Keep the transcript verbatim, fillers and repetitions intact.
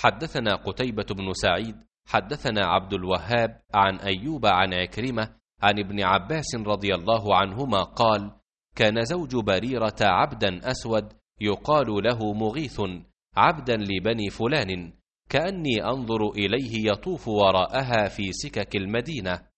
حدثنا قتيبة بن سعيد حدثنا عبد الوهاب عن أيوب عن عكرمة عن ابن عباس رضي الله عنهما قال: كان زوج بريرة عبدا أسود يقال له مغيث عبدا لبني فلان، كأني أنظر إليه يطوف وراءها في سكك المدينة،